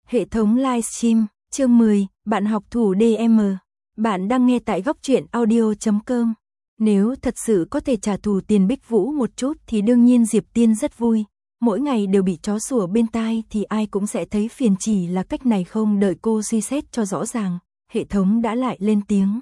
Hệ thống livestream, chương 10, bạn học thủ DM. Bạn đang nghe tại góc truyện audio.com. Nếu thật sự có thể trả thù Tiền Bích Vũ một chút thì đương nhiên Diệp Tiên rất vui. Mỗi ngày đều bị chó sủa bên tai thì ai cũng sẽ thấy phiền, chỉ là cách này không đợi cô suy xét cho rõ ràng. Hệ thống đã lại lên tiếng.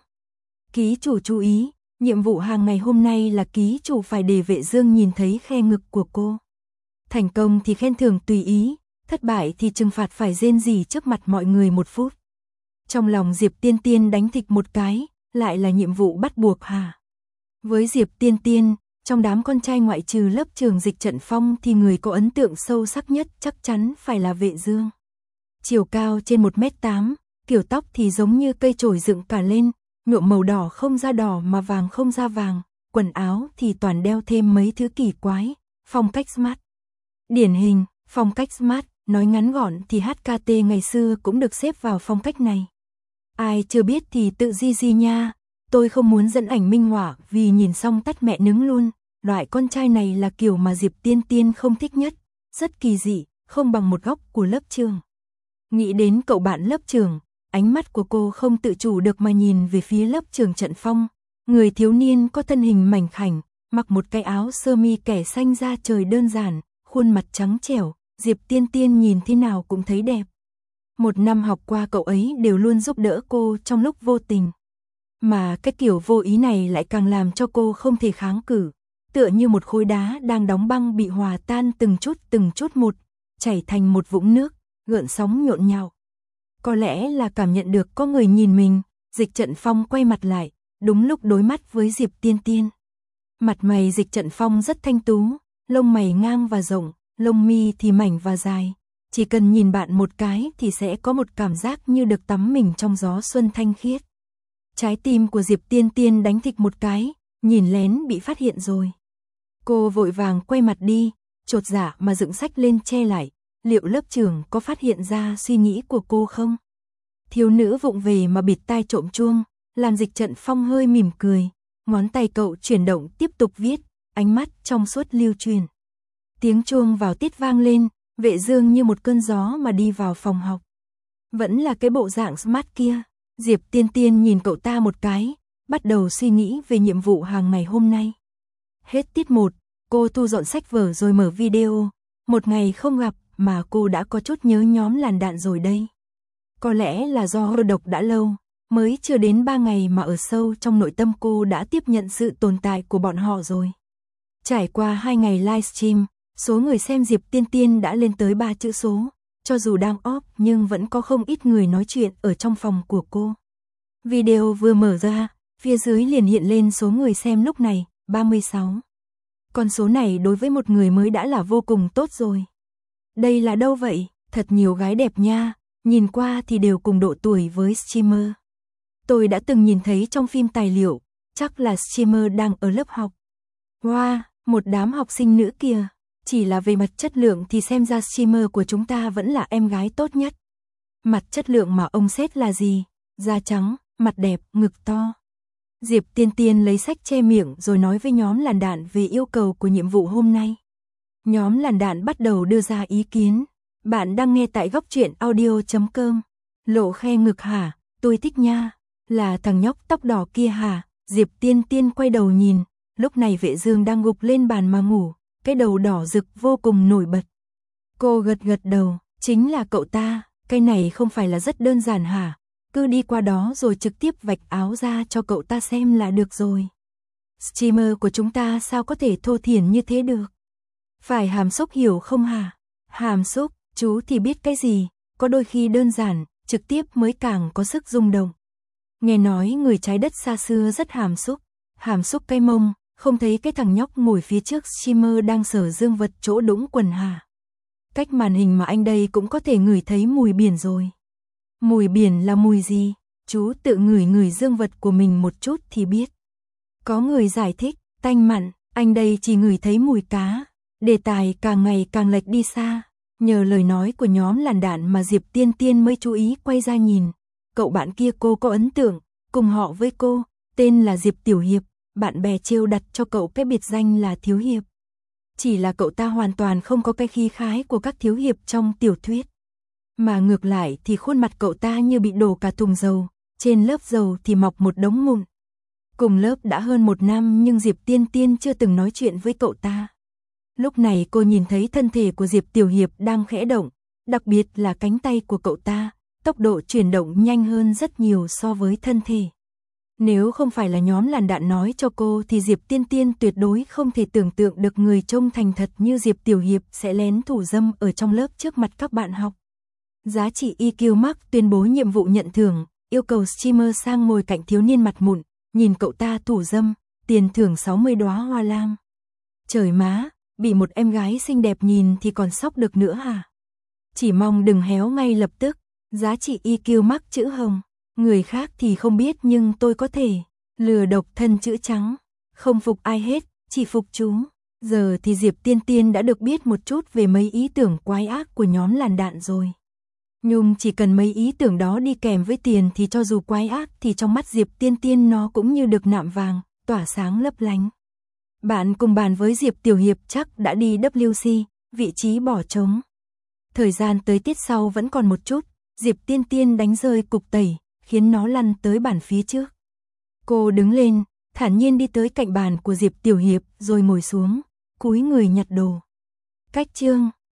Ký chủ chú ý, nhiệm vụ hàng ngày hôm nay là ký chủ phải để Vệ Dương nhìn thấy khe ngực của cô. Thành công thì khen thưởng tùy ý, thất bại thì trừng phạt phải rên rỉ trước mặt mọi người 1 phút. Trong lòng Diệp Tiên Tiên đánh thịch một cái, lại là nhiệm vụ bắt buộc hả? Với Diệp Tiên Tiên, trong đám con trai ngoại trừ lớp trường Dịch Trận Phong thì người có ấn tượng sâu sắc nhất chắc chắn phải là Vệ Dương. Chiều cao trên 1m8, kiểu tóc thì giống như cây chổi dựng cả lên, nhuộm màu đỏ không ra đỏ mà vàng không ra vàng, quần áo thì toàn đeo thêm mấy thứ kỳ quái, phong cách smart. Điển hình, phong cách smart, nói ngắn gọn thì HKT ngày xưa cũng được xếp vào phong cách này. Ai chưa biết thì tự di nha, tôi không muốn dẫn ảnh minh họa vì nhìn xong tắt mẹ nứng luôn, loại con trai này là kiểu mà Diệp Tiên Tiên không thích nhất, rất kỳ dị, không bằng một góc của lớp trường. Nghĩ đến cậu bạn lớp trường, ánh mắt của cô không tự chủ được mà nhìn về phía lớp trường Trận Phong, người thiếu niên có thân hình mảnh khảnh, mặc một cái áo sơ mi kẻ xanh da trời đơn giản, khuôn mặt trắng trẻo, Diệp Tiên Tiên nhìn thế nào cũng thấy đẹp. 1 năm học qua cậu ấy đều luôn giúp đỡ cô trong lúc vô tình. Mà cái kiểu vô ý này lại càng làm cho cô không thể kháng cự, tựa như một khối đá đang đóng băng bị hòa tan từng chút một, chảy thành một vũng nước, gợn sóng nhộn nhạo. Có lẽ là cảm nhận được có người nhìn mình, Dịch Trận Phong quay mặt lại, đúng lúc đối mắt với Diệp Tiên Tiên. Mặt mày Dịch Trận Phong rất thanh tú, lông mày ngang và rộng, lông mi thì mảnh và dài. Chỉ cần nhìn bạn một cái thì sẽ có một cảm giác như được tắm mình trong gió xuân thanh khiết. Trái tim của Diệp Tiên Tiên đánh thịch một cái, nhìn lén bị phát hiện rồi. Cô vội vàng quay mặt đi, chột dạ mà dựng sách lên che lại. Liệu lớp trưởng có phát hiện ra suy nghĩ của cô không? Thiếu nữ vụng về mà bịt tai trộm chuông, làm Dịch Trận Phong hơi mỉm cười. Ngón tay cậu chuyển động tiếp tục viết, ánh mắt trong suốt lưu truyền. Tiếng chuông vào tiết vang lên, Vệ Dương như một cơn gió mà đi vào phòng học. Vẫn là cái bộ dạng smart kia. Diệp Tiên Tiên nhìn cậu ta một cái, bắt đầu suy nghĩ về nhiệm vụ hàng ngày hôm nay. Hết tiết 1, cô thu dọn sách vở rồi mở video. Một ngày không gặp mà cô đã có chút nhớ nhóm làn đạn rồi đây. Có lẽ là do hơ độc đã lâu, mới chưa đến 3 ngày mà ở sâu trong nội tâm cô đã tiếp nhận sự tồn tại của bọn họ rồi. Trải qua 2 ngày livestream, số người xem Diệp Tiên Tiên đã lên tới 3 chữ số, cho dù đang off nhưng vẫn có không ít người nói chuyện ở trong phòng của cô. Video vừa mở ra, phía dưới liền hiện lên số người xem lúc này, 36. Con số này đối với một người mới đã là vô cùng tốt rồi. Đây là đâu vậy? Thật nhiều gái đẹp nha, nhìn qua thì đều cùng độ tuổi với streamer. Tôi đã từng nhìn thấy trong phim tài liệu, chắc là streamer đang ở lớp học. Wow, một đám học sinh nữ kìa. Chỉ là về mặt chất lượng thì xem ra streamer của chúng ta vẫn là em gái tốt nhất. Mặt chất lượng mà ông xét là gì? Da trắng, mặt đẹp, ngực to. Diệp Tiên Tiên lấy sách che miệng rồi nói với nhóm làn đạn về yêu cầu của nhiệm vụ hôm nay. Nhóm làn đạn bắt đầu đưa ra ý kiến. Bạn đang nghe tại góc truyện audio.com. Lộ khe ngực hả? Tôi thích nha. Là thằng nhóc tóc đỏ kia hả? Diệp Tiên Tiên quay đầu nhìn. Lúc này Vệ Dương đang gục lên bàn mà ngủ. Cái đầu đỏ rực vô cùng nổi bật. Cô gật đầu, chính là cậu ta, cái này không phải là rất đơn giản hả? Cứ đi qua đó rồi trực tiếp vạch áo ra cho cậu ta xem là được rồi. Streamer của chúng ta sao có thể thô thiển như thế được? Phải hàm xúc hiểu không hả? Hàm xúc, chú thì biết cái gì, có đôi khi đơn giản, trực tiếp mới càng có sức rung động. Nghe nói người trái đất xa xưa rất hàm xúc cái mông. Không thấy cái thằng nhóc ngồi phía trước streamer đang sở dương vật chỗ đũng quần hả? Cách màn hình mà anh đây cũng có thể ngửi thấy mùi biển rồi. Mùi biển là mùi gì? Chú tự ngửi dương vật của mình một chút thì biết. Có người giải thích, tanh mặn, anh đây chỉ ngửi thấy mùi cá. Đề tài càng ngày càng lệch đi xa. Nhờ lời nói của nhóm làn đạn mà Diệp Tiên Tiên mới chú ý quay ra nhìn. Cậu bạn kia cô có ấn tượng, cùng họ với cô, tên là Diệp Tiểu Hiệp. Bạn bè trêu đặt cho cậu cái biệt danh là Thiếu Hiệp. Chỉ là cậu ta hoàn toàn không có cái khí khái của các thiếu hiệp trong tiểu thuyết. Mà ngược lại thì khuôn mặt cậu ta như bị đổ cả thùng dầu, trên lớp dầu thì mọc một đống mụn. Cùng lớp đã hơn 1 năm nhưng Diệp Tiên Tiên chưa từng nói chuyện với cậu ta. Lúc này cô nhìn thấy thân thể của Diệp Tiểu Hiệp đang khẽ động, đặc biệt là cánh tay của cậu ta, tốc độ chuyển động nhanh hơn rất nhiều so với thân thể. Nếu không phải là nhóm làn đạn nói cho cô thì Diệp Tiên Tiên tuyệt đối không thể tưởng tượng được người trông thành thật như Diệp Tiểu Hiệp sẽ lén thủ dâm ở trong lớp trước mặt các bạn học. Giá trị EQ Max tuyên bố nhiệm vụ nhận thưởng, yêu cầu streamer sang ngồi cạnh thiếu niên mặt mụn, nhìn cậu ta thủ dâm, tiền thưởng 60 đóa hoa lam. Trời má, bị một em gái xinh đẹp nhìn thì còn sốc được nữa hả? Chỉ mong đừng héo ngay lập tức, giá trị EQ Max chữ hồng. Người khác thì không biết nhưng tôi có thể. Lừa độc thân chữ trắng. Không phục ai hết, chỉ phục chú. Giờ thì Diệp Tiên Tiên đã được biết một chút về mấy ý tưởng quái ác của nhóm làn đạn rồi. Nhưng chỉ cần mấy ý tưởng đó đi kèm với tiền thì cho dù quái ác thì trong mắt Diệp Tiên Tiên nó cũng như được nạm vàng, tỏa sáng lấp lánh. Bạn cùng bàn với Diệp Tiểu Hiệp chắc đã đi WC, vị trí bỏ trống. Thời gian tới tiết sau vẫn còn một chút, Diệp Tiên Tiên đánh rơi cục tẩy, khiến nó lăn tới bàn phía trước. Cô đứng lên, thản nhiên đi tới cạnh bàn của Diệp Tiểu Hiệp rồi ngồi xuống, cúi người nhặt đồ. Cách chương